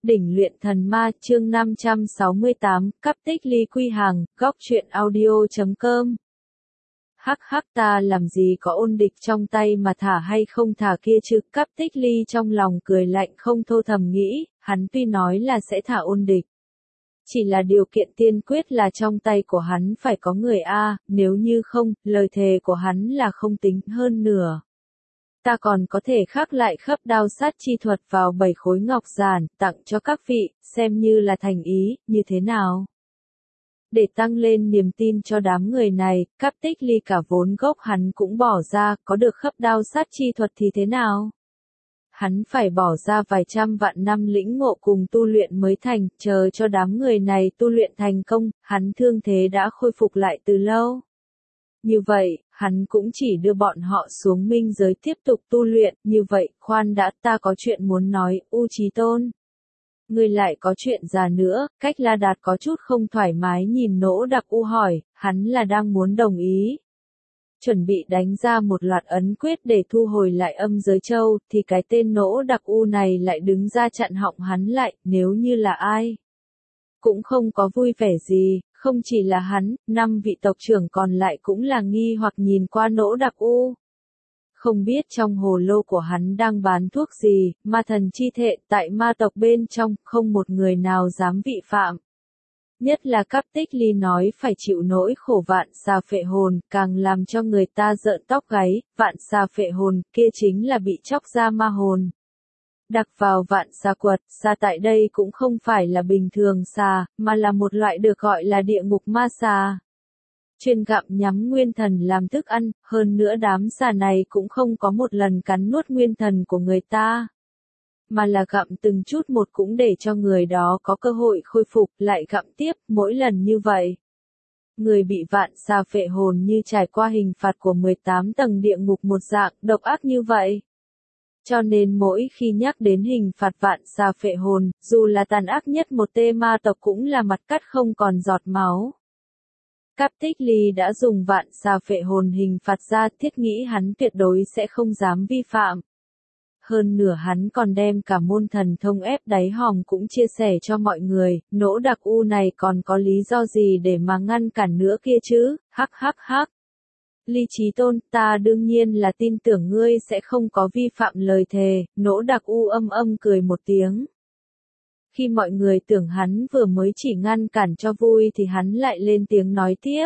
Đỉnh luyện thần ma chương 568, Cắp tích ly quy hàng, góc truyện audio.com. Hắc hắc, ta làm gì có ôn địch trong tay mà thả hay không thả kia chứ. Cắp tích ly trong lòng cười lạnh không thô, thầm nghĩ, hắn tuy nói là sẽ thả ôn địch, chỉ là điều kiện tiên quyết là trong tay của hắn phải có người a, nếu như không, lời thề của hắn là không tính. Hơn nửa, ta còn có thể khắc lại khắp đao sát chi thuật vào 7 khối ngọc giản, tặng cho các vị, xem như là thành ý, như thế nào? Để tăng lên niềm tin cho đám người này, Cáp Tích Ly cả vốn gốc hắn cũng bỏ ra, có được khắp đao sát chi thuật thì thế nào? Hắn phải bỏ ra vài trăm vạn năm lĩnh ngộ cùng tu luyện mới thành, chờ cho đám người này tu luyện thành công, hắn thương thế đã khôi phục lại từ lâu. Như vậy, hắn cũng chỉ đưa bọn họ xuống minh giới tiếp tục tu luyện, như vậy, khoan đã, ta có chuyện muốn nói, U Chí Tôn. Ngươi lại có chuyện ra nữa, Cách La Đạt có chút không thoải mái nhìn Nỗ Đặc U hỏi, hắn là đang muốn đồng ý. Chuẩn bị đánh ra một loạt ấn quyết để thu hồi lại âm giới châu, thì cái tên Nỗ Đặc U này lại đứng ra chặn họng hắn lại, nếu như là ai. Cũng không có vui vẻ gì, không chỉ là hắn, 5 vị tộc trưởng còn lại cũng là nghi hoặc nhìn qua Nỗ Đặc U. Không biết trong hồ lô của hắn đang bán thuốc gì, ma thần chi thệ tại ma tộc bên trong, không một người nào dám vi phạm. Nhất là Cáp Tích Ly nói phải chịu nỗi khổ vạn xà phệ hồn, càng làm cho người ta rợn tóc gáy. Vạn xà phệ hồn kia chính là bị chóc ra ma hồn. Đặc vào vạn xà quật, xà tại đây cũng không phải là bình thường xà, mà là một loại được gọi là địa ngục ma xà. Chuyên gặm nhắm nguyên thần làm thức ăn, hơn nữa đám xà này cũng không có một lần cắn nuốt nguyên thần của người ta, mà là gặm từng chút một cũng để cho người đó có cơ hội khôi phục, lại gặm tiếp, mỗi lần như vậy. Người bị vạn xà phệ hồn như trải qua hình phạt của 18 tầng địa ngục một dạng, độc ác như vậy. Cho nên mỗi khi nhắc đến hình phạt vạn xà phệ hồn, dù là tàn ác nhất một tê ma tộc cũng là mặt cắt không còn giọt máu. Cáp Tích Ly đã dùng vạn xà phệ hồn hình phạt ra, thiết nghĩ hắn tuyệt đối sẽ không dám vi phạm. Hơn nửa hắn còn đem cả môn thần thông ép đáy hòm cũng chia sẻ cho mọi người, Nỗ Đặc U này còn có lý do gì để mà ngăn cản nữa kia chứ, hắc hắc hắc. Ly Chí Tôn, ta đương nhiên là tin tưởng ngươi sẽ không có vi phạm lời thề, Nỗ Đặc U âm cười một tiếng. Khi mọi người tưởng hắn vừa mới chỉ ngăn cản cho vui thì hắn lại lên tiếng nói tiếp.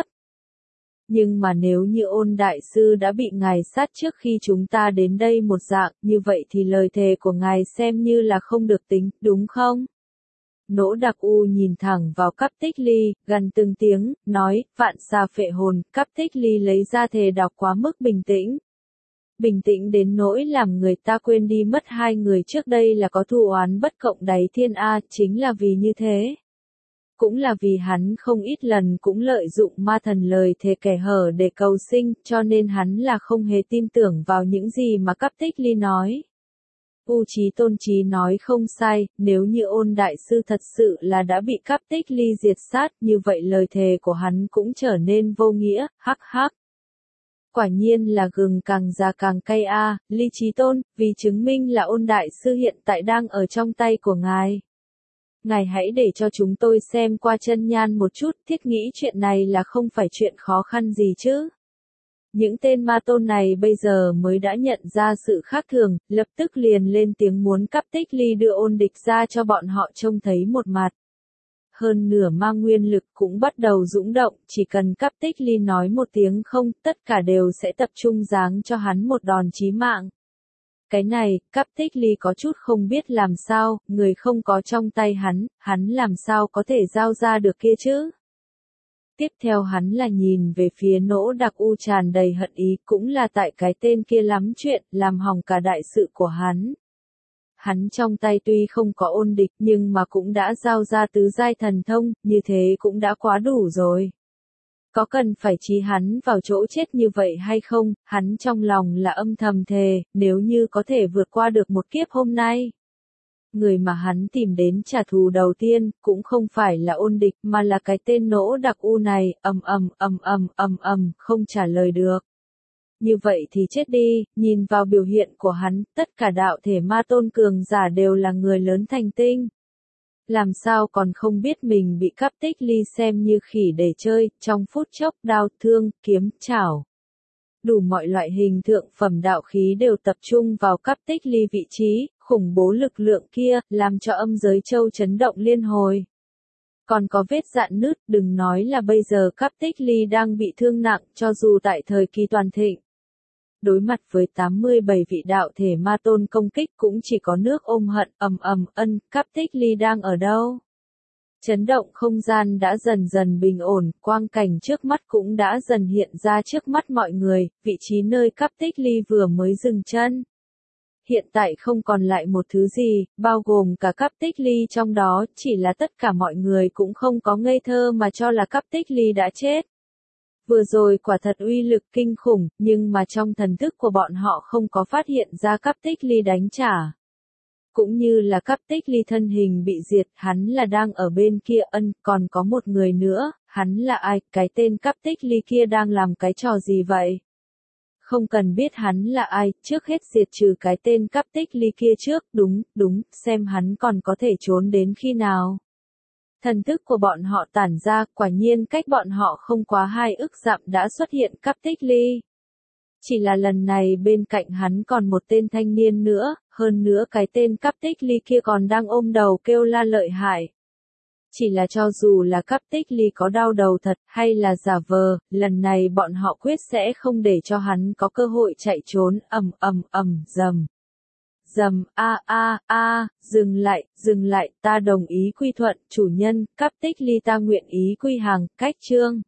Nhưng mà nếu như Ôn đại sư đã bị ngài sát trước khi chúng ta đến đây một dạng, như vậy thì lời thề của ngài xem như là không được tính, đúng không? Nỗ Đặc U nhìn thẳng vào Cáp Tích Ly, gần từng tiếng, nói, vạn xà phệ hồn. Cáp Tích Ly lấy ra thề đọc quá mức bình tĩnh. Bình tĩnh đến nỗi làm người ta quên đi mất hai người trước đây là có thù oán bất cộng đáy thiên A, chính là vì như thế. Cũng là vì hắn không ít lần cũng lợi dụng ma thần lời thề kẻ hở để cầu sinh, cho nên hắn là không hề tin tưởng vào những gì mà Cáp Tích Ly nói. U Chí Tôn Chí nói không sai, nếu như Ôn đại sư thật sự là đã bị Cáp Tích Ly diệt sát, như vậy lời thề của hắn cũng trở nên vô nghĩa, hắc hắc. Quả nhiên là gừng càng già càng cay a, Ly Chí Tôn, vì chứng minh là Ôn đại sư hiện tại đang ở trong tay của ngài. Ngài hãy để cho chúng tôi xem qua chân nhan một chút, thiết nghĩ chuyện này là không phải chuyện khó khăn gì chứ. Những tên ma tôn này bây giờ mới đã nhận ra sự khác thường, lập tức liền lên tiếng muốn Cáp Tích Ly đưa Ôn địch ra cho bọn họ trông thấy một mặt. Hơn nửa ma nguyên lực cũng bắt đầu dũng động, chỉ cần Cáp Tích Ly nói một tiếng không, tất cả đều sẽ tập trung giáng cho hắn một đòn chí mạng. Cái này, Cáp Tích Ly có chút không biết làm sao, người không có trong tay hắn làm sao có thể giao ra được kia chứ? Tiếp theo hắn là nhìn về phía Nỗ Đặc U tràn đầy hận ý, cũng là tại cái tên kia lắm chuyện, làm hỏng cả đại sự của hắn. Hắn trong tay tuy không có ôn địch nhưng mà cũng đã giao ra tứ giai thần thông, như thế cũng đã quá đủ rồi. Có cần phải chí hắn vào chỗ chết như vậy hay không, hắn trong lòng là âm thầm thề, nếu như có thể vượt qua được một kiếp hôm nay. Người mà hắn tìm đến trả thù đầu tiên, cũng không phải là Ôn địch mà là cái tên Nỗ Đặc U này, không trả lời được. Như vậy thì chết đi, nhìn vào biểu hiện của hắn, tất cả đạo thể ma tôn cường giả đều là người lớn thành tinh. Làm sao còn không biết mình bị Cáp Tích Ly xem như khỉ để chơi, trong phút chốc đao thương, kiếm, chảo. Đủ mọi loại hình thượng phẩm đạo khí đều tập trung vào Cáp Tích Ly vị trí, khủng bố lực lượng kia, làm cho âm giới châu chấn động liên hồi. Còn có vết dạn nứt, đừng nói là bây giờ Cáp Tích Ly đang bị thương nặng, cho dù tại thời kỳ toàn thịnh. Đối mặt với 87 vị đạo thể ma tôn công kích cũng chỉ có nước ôm hận, Cáp Tích Ly đang ở đâu? Chấn động không gian đã dần dần bình ổn, quang cảnh trước mắt cũng đã dần hiện ra trước mắt mọi người, vị trí nơi Cáp Tích Ly vừa mới dừng chân. Hiện tại không còn lại một thứ gì, bao gồm cả Cáp Tích Ly trong đó, chỉ là tất cả mọi người cũng không có ngây thơ mà cho là Cáp Tích Ly đã chết. Vừa rồi quả thật uy lực kinh khủng, nhưng mà trong thần thức của bọn họ không có phát hiện ra Cáp Tích Ly đánh trả. Cũng như là Cáp Tích Ly thân hình bị diệt, hắn là đang ở bên kia còn có một người nữa, hắn là ai, cái tên Cáp Tích Ly kia đang làm cái trò gì vậy? Không cần biết hắn là ai, trước hết diệt trừ cái tên Cáp Tích Ly kia trước, đúng, xem hắn còn có thể trốn đến khi nào. Thần thức của bọn họ tản ra, quả nhiên cách bọn họ không quá 2 ức dặm đã xuất hiện Cáp Tích Ly. Chỉ là lần này bên cạnh hắn còn một tên thanh niên nữa, hơn nữa cái tên Cáp Tích Ly kia còn đang ôm đầu kêu la lợi hại. Chỉ là cho dù là Cáp Tích Ly có đau đầu thật hay là giả vờ, lần này bọn họ quyết sẽ không để cho hắn có cơ hội chạy trốn, dầm, dừng lại, ta đồng ý quy thuận, chủ nhân, Cáp Tích Ly ta nguyện ý quy hàng, cách chương.